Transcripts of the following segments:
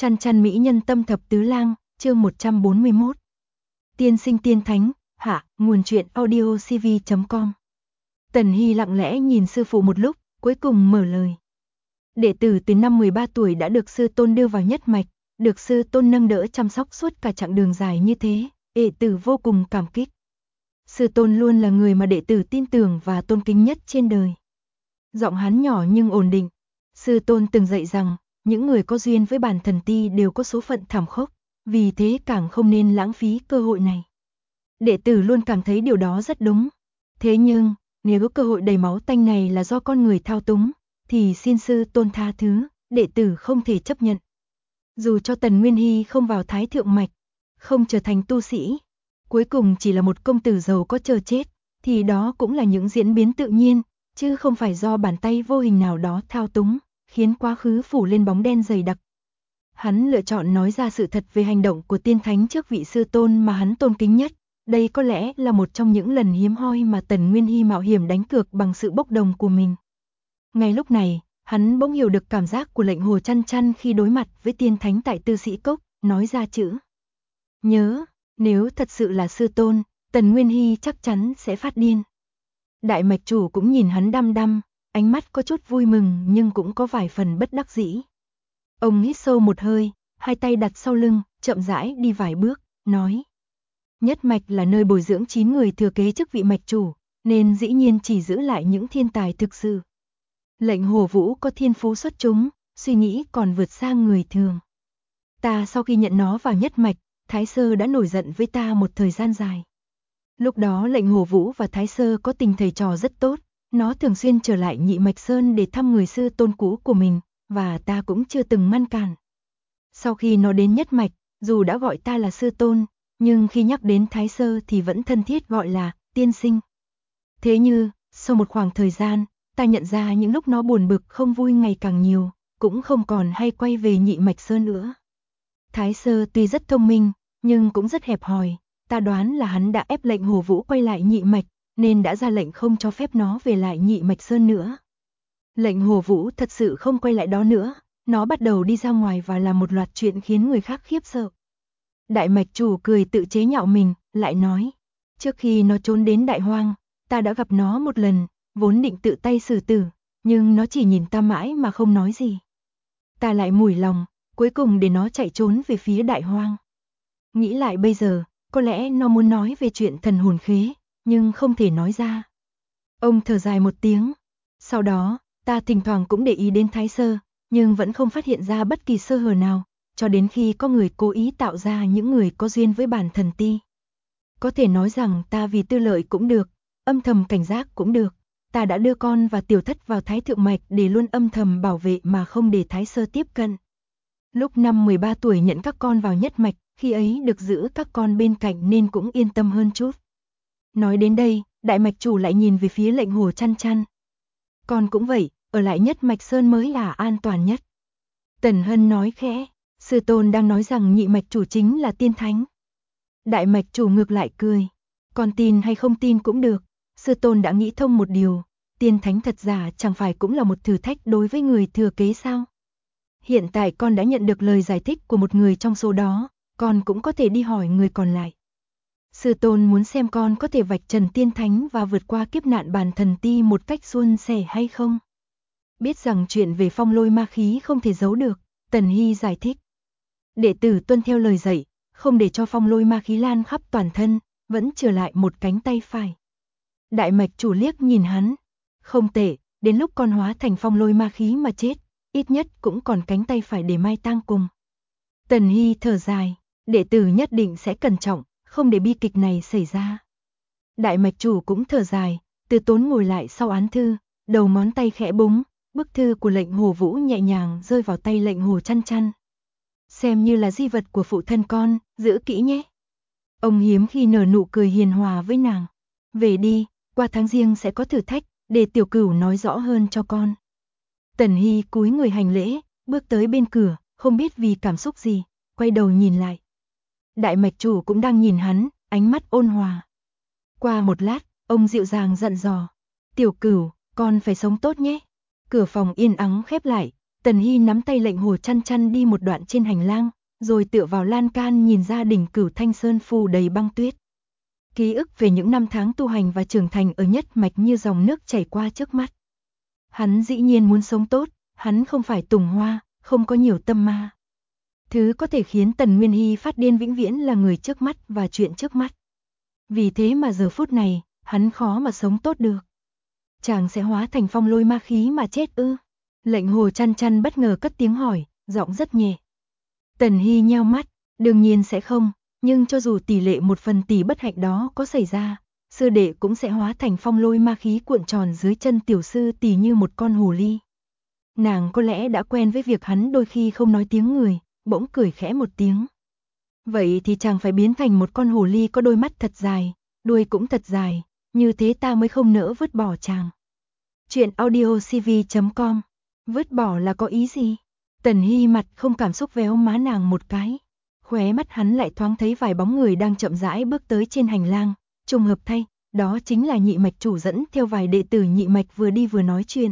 Chăn chăn mỹ nhân tâm thập tứ lang, chương 141. Tiên sinh tiên thánh, hạ, nguồn truyện audiocv.com. Tần Hy lặng lẽ nhìn sư phụ một lúc, cuối cùng mở lời. Đệ tử từ năm 13 tuổi đã được sư tôn đưa vào nhất mạch, được sư tôn nâng đỡ chăm sóc suốt cả chặng đường dài như thế, đệ tử vô cùng cảm kích. Sư tôn luôn là người mà đệ tử tin tưởng và tôn kính nhất trên đời. Giọng hắn nhỏ nhưng ổn định. Sư tôn từng dạy rằng, những người có duyên với bản thần ti đều có số phận thảm khốc, vì thế càng không nên lãng phí cơ hội này. Đệ tử luôn cảm thấy điều đó rất đúng. Thế nhưng, nếu cơ hội đầy máu tanh này là do con người thao túng, thì xin sư tôn tha thứ, đệ tử không thể chấp nhận. Dù cho Tần Nguyên Hy không vào Thái Thượng Mạch, không trở thành tu sĩ, cuối cùng chỉ là một công tử giàu có chờ chết, thì đó cũng là những diễn biến tự nhiên, chứ không phải do bàn tay vô hình nào đó thao túng, khiến quá khứ phủ lên bóng đen dày đặc. Hắn lựa chọn nói ra sự thật về hành động của tiên thánh trước vị sư tôn mà hắn tôn kính nhất. Đây có lẽ là một trong những lần hiếm hoi mà Tần Nguyên Hy mạo hiểm đánh cược bằng sự bốc đồng của mình. Ngay lúc này, hắn bỗng hiểu được cảm giác của Lệnh Hồ Chăn Chăn khi đối mặt với tiên thánh tại Tư Sĩ Cốc, nói ra chữ nhớ, nếu thật sự là sư tôn, Tần Nguyên Hy chắc chắn sẽ phát điên. Đại mạch chủ cũng nhìn hắn đăm đăm, ánh mắt có chút vui mừng nhưng cũng có vài phần bất đắc dĩ. Ông hít sâu một hơi, hai tay đặt sau lưng, chậm rãi đi vài bước, nói. Nhất mạch là nơi bồi dưỡng 9 người thừa kế chức vị mạch chủ, nên dĩ nhiên chỉ giữ lại những thiên tài thực sự. Lệnh Hồ Vũ có thiên phú xuất chúng, suy nghĩ còn vượt xa người thường. Ta sau khi nhận nó vào nhất mạch, Thái Sơ đã nổi giận với ta một thời gian dài. Lúc đó Lệnh Hồ Vũ và Thái Sơ có tình thầy trò rất tốt, nó thường xuyên trở lại Nhị Mạch Sơn để thăm người sư tôn cũ của mình, và ta cũng chưa từng ngăn cản. Sau khi nó đến nhất mạch, dù đã gọi ta là sư tôn, nhưng khi nhắc đến Thái Sơ thì vẫn thân thiết gọi là tiên sinh. Thế như, sau một khoảng thời gian, ta nhận ra những lúc nó buồn bực không vui ngày càng nhiều, cũng không còn hay quay về Nhị Mạch Sơn nữa. Thái Sơ tuy rất thông minh, nhưng cũng rất hẹp hòi. Ta đoán là hắn đã ép Lệnh Hồ Vũ quay lại Nhị Mạch, nên đã ra lệnh không cho phép nó về lại Nhị Mạch Sơn nữa. Lệnh Hồ Vũ thật sự không quay lại đó nữa, nó bắt đầu đi ra ngoài và làm một loạt chuyện khiến người khác khiếp sợ. Đại mạch chủ cười tự chế nhạo mình, lại nói, trước khi nó trốn đến Đại Hoang, ta đã gặp nó một lần, vốn định tự tay xử tử, nhưng nó chỉ nhìn ta mãi mà không nói gì. Ta lại mủi lòng, cuối cùng để nó chạy trốn về phía Đại Hoang. Nghĩ lại bây giờ, có lẽ nó muốn nói về chuyện thần hồn khế, nhưng không thể nói ra. Ông thở dài một tiếng. Sau đó, ta thỉnh thoảng cũng để ý đến Thái Sơ, nhưng vẫn không phát hiện ra bất kỳ sơ hở nào, cho đến khi có người cố ý tạo ra những người có duyên với bản thần ti. Có thể nói rằng ta vì tư lợi cũng được, âm thầm cảnh giác cũng được, ta đã đưa con và tiểu thất vào Thái Thượng Mạch để luôn âm thầm bảo vệ mà không để Thái Sơ tiếp cận. Lúc năm 13 tuổi nhận các con vào nhất mạch, khi ấy được giữ các con bên cạnh nên cũng yên tâm hơn chút. Nói đến đây, đại mạch chủ lại nhìn về phía Lệnh Hồ Chăn Chăn. Con cũng vậy, ở lại nhất mạch sơn mới là an toàn nhất. Tần Hân nói khẽ, sư tôn đang nói rằng nhị mạch chủ chính là tiên thánh. Đại mạch chủ ngược lại cười, con tin hay không tin cũng được, sư tôn đã nghĩ thông một điều, tiên thánh thật giả chẳng phải cũng là một thử thách đối với người thừa kế sao? Hiện tại con đã nhận được lời giải thích của một người trong số đó, con cũng có thể đi hỏi người còn lại. Sư tôn muốn xem con có thể vạch trần tiên thánh và vượt qua kiếp nạn bản thần ti một cách suôn sẻ hay không? Biết rằng chuyện về phong lôi ma khí không thể giấu được, Tần Hy giải thích. Đệ tử tuân theo lời dạy, không để cho phong lôi ma khí lan khắp toàn thân, vẫn trở lại một cánh tay phải. Đại mạch chủ liếc nhìn hắn. Không tệ, đến lúc con hóa thành phong lôi ma khí mà chết, ít nhất cũng còn cánh tay phải để mai tang cùng. Tần Hy thở dài, đệ tử nhất định sẽ cẩn trọng, không để bi kịch này xảy ra. Đại mạch chủ cũng thở dài, từ tốn ngồi lại sau án thư, đầu ngón tay khẽ búng, bức thư của Lệnh Hồ Vũ nhẹ nhàng rơi vào tay Lệnh Hồ Chăn Chăn. Xem như là di vật của phụ thân con, giữ kỹ nhé. Ông hiếm khi nở nụ cười hiền hòa với nàng. Về đi, qua tháng riêng sẽ có thử thách, để tiểu cửu nói rõ hơn cho con. Tần Hy cúi người hành lễ, bước tới bên cửa, không biết vì cảm xúc gì, quay đầu nhìn lại. Đại mạch chủ cũng đang nhìn hắn, ánh mắt ôn hòa. Qua một lát, ông dịu dàng dặn dò. Tiểu cửu, con phải sống tốt nhé. Cửa phòng yên ắng khép lại, Tần Hy nắm tay Lệnh Hồ Chăn Chăn đi một đoạn trên hành lang, rồi tựa vào lan can nhìn ra đỉnh Cửu Thanh Sơn phủ đầy băng tuyết. Ký ức về những năm tháng tu hành và trưởng thành ở nhất mạch như dòng nước chảy qua trước mắt. Hắn dĩ nhiên muốn sống tốt, hắn không phải Tùng Hoa, không có nhiều tâm ma. Thứ có thể khiến Tần Nguyên Hy phát điên vĩnh viễn là người trước mắt và chuyện trước mắt. Vì thế mà giờ phút này, hắn khó mà sống tốt được. Chàng sẽ hóa thành phong lôi ma khí mà chết ư? Lệnh Hồ Chăn Chăn bất ngờ cất tiếng hỏi, giọng rất nhẹ. Tần Hy nheo mắt, đương nhiên sẽ không, nhưng cho dù tỷ lệ 1/1000 bất hạnh đó có xảy ra, sư đệ cũng sẽ hóa thành phong lôi ma khí cuộn tròn dưới chân tiểu sư tỷ như một con hồ ly. Nàng có lẽ đã quen với việc hắn đôi khi không nói tiếng người, bỗng cười khẽ một tiếng. Vậy thì chàng phải biến thành một con hồ ly có đôi mắt thật dài, đuôi cũng thật dài, như thế ta mới không nỡ vứt bỏ chàng. Chuyện audiocv.com. Vứt bỏ là có ý gì? Tần Hy mặt không cảm xúc véo má nàng một cái. Khóe mắt hắn lại thoáng thấy vài bóng người đang chậm rãi bước tới trên hành lang. Trùng hợp thay, đó chính là nhị mạch chủ dẫn theo vài đệ tử nhị mạch vừa đi vừa nói chuyện.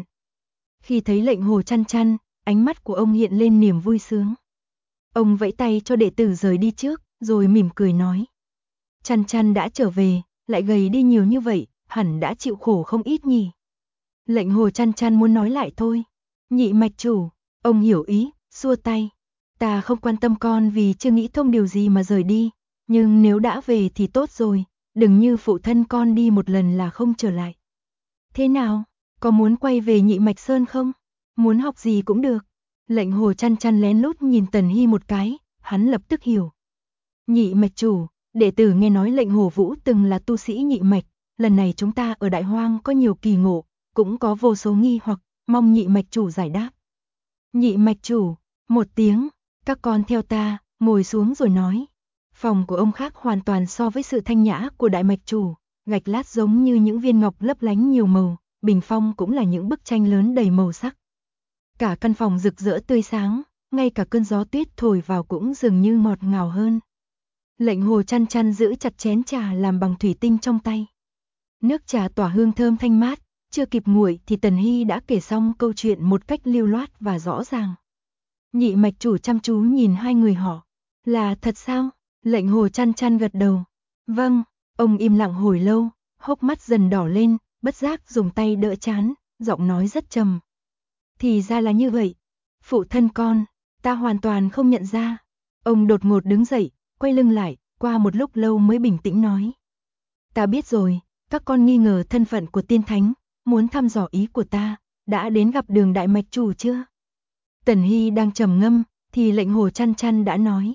Khi thấy Lệnh Hồ Chăn Chăn, ánh mắt của ông hiện lên niềm vui sướng. Ông vẫy tay cho đệ tử rời đi trước, rồi mỉm cười nói. Chăn Chăn đã trở về, lại gầy đi nhiều như vậy, hẳn đã chịu khổ không ít nhỉ. Lệnh Hồ Chăn Chăn muốn nói lại thôi. Nhị mạch chủ, ông hiểu ý, xua tay. Ta không quan tâm con vì chưa nghĩ thông điều gì mà rời đi, nhưng nếu đã về thì tốt rồi, đừng như phụ thân con đi một lần là không trở lại. Thế nào, có muốn quay về Nhị Mạch Sơn không? Muốn học gì cũng được. Lệnh Hồ Chăn Chăn lén lút nhìn Tần Hy một cái, hắn lập tức hiểu. Nhị mạch chủ, đệ tử nghe nói Lệnh Hồ Vũ từng là tu sĩ nhị mạch, lần này chúng ta ở Đại Hoang có nhiều kỳ ngộ, cũng có vô số nghi hoặc, mong nhị mạch chủ giải đáp. Nhị mạch chủ, một tiếng, các con theo ta, ngồi xuống rồi nói. Phòng của ông khác hoàn toàn so với sự thanh nhã của đại mạch chủ, gạch lát giống như những viên ngọc lấp lánh nhiều màu, bình phong cũng là những bức tranh lớn đầy màu sắc. Cả căn phòng rực rỡ tươi sáng, ngay cả cơn gió tuyết thổi vào cũng dường như ngọt ngào hơn. Lệnh Hồ Chăn Chăn giữ chặt chén trà làm bằng thủy tinh trong tay. Nước trà tỏa hương thơm thanh mát, chưa kịp nguội thì Tần Hy đã kể xong câu chuyện một cách lưu loát và rõ ràng. Nhị mạch chủ chăm chú nhìn hai người họ. Là thật sao? Lệnh Hồ Chăn Chăn gật đầu. Vâng, ông im lặng hồi lâu, hốc mắt dần đỏ lên, bất giác dùng tay đỡ trán, giọng nói rất trầm. Thì ra là như vậy. Phụ thân con, ta hoàn toàn không nhận ra. Ông đột ngột đứng dậy, quay lưng lại, qua một lúc lâu mới bình tĩnh nói. Ta biết rồi, các con nghi ngờ thân phận của tiên thánh, muốn thăm dò ý của ta, đã đến gặp Đường đại mạch chủ chưa? Tần Hy đang trầm ngâm, thì Lệnh Hồ Chăn Chăn đã nói.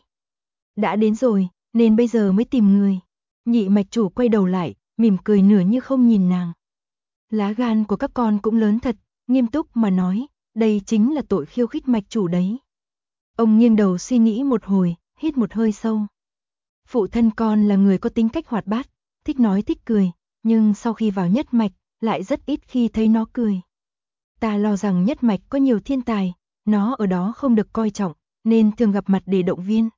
Đã đến rồi, nên bây giờ mới tìm người. Nhị mạch chủ quay đầu lại, mỉm cười nửa như không nhìn nàng. Lá gan của các con cũng lớn thật, nghiêm túc mà nói, đây chính là tội khiêu khích mạch chủ đấy. Ông nghiêng đầu suy nghĩ một hồi, hít một hơi sâu. Phụ thân con là người có tính cách hoạt bát, thích nói thích cười, nhưng sau khi vào nhất mạch, lại rất ít khi thấy nó cười. Ta lo rằng nhất mạch có nhiều thiên tài, nó ở đó không được coi trọng, nên thường gặp mặt để động viên.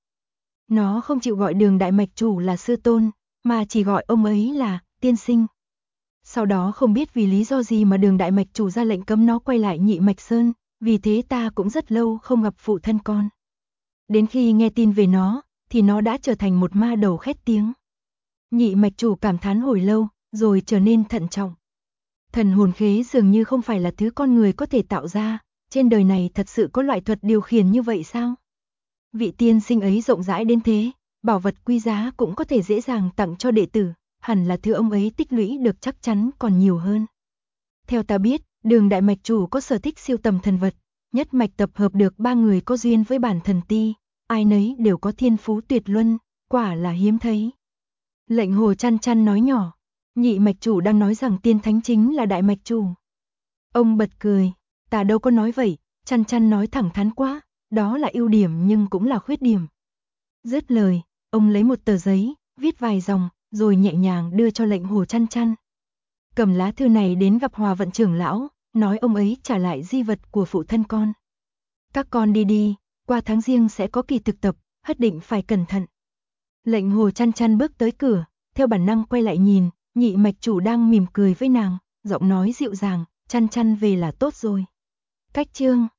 Nó không chịu gọi Đường đại mạch chủ là sư tôn, mà chỉ gọi ông ấy là tiên sinh. Sau đó không biết vì lý do gì mà Đường đại mạch chủ ra lệnh cấm nó quay lại Nhị Mạch Sơn, vì thế ta cũng rất lâu không gặp phụ thân con. Đến khi nghe tin về nó, thì nó đã trở thành một ma đầu khét tiếng. Nhị mạch chủ cảm thán hồi lâu, rồi trở nên thận trọng. Thần hồn khế dường như không phải là thứ con người có thể tạo ra, trên đời này thật sự có loại thuật điều khiển như vậy sao? Vị tiên sinh ấy rộng rãi đến thế, bảo vật quý giá cũng có thể dễ dàng tặng cho đệ tử, hẳn là thứ ông ấy tích lũy được chắc chắn còn nhiều hơn. Theo ta biết, Đường đại mạch chủ có sở thích siêu tầm thần vật, nhất mạch tập hợp được 3 người có duyên với bản thần ti, ai nấy đều có thiên phú tuyệt luân, quả là hiếm thấy. Lệnh Hồ Chăn Chăn nói nhỏ, nhị mạch chủ đang nói rằng tiên thánh chính là đại mạch chủ. Ông bật cười, ta đâu có nói vậy, Chăn Chăn nói thẳng thắn quá, đó là ưu điểm nhưng cũng là khuyết điểm. Dứt lời, ông lấy một tờ giấy, viết vài dòng, rồi nhẹ nhàng đưa cho Lệnh Hồ Chăn Chăn. Cầm lá thư này đến gặp Hòa Vận trưởng lão, nói ông ấy trả lại di vật của phụ thân con. Các con đi đi, qua tháng Giêng sẽ có kỳ thực tập, nhất định phải cẩn thận. Lệnh Hồ Chăn Chăn bước tới cửa, theo bản năng quay lại nhìn, nhị mạch chủ đang mỉm cười với nàng, giọng nói dịu dàng, Chăn Chăn về là tốt rồi. Cách chương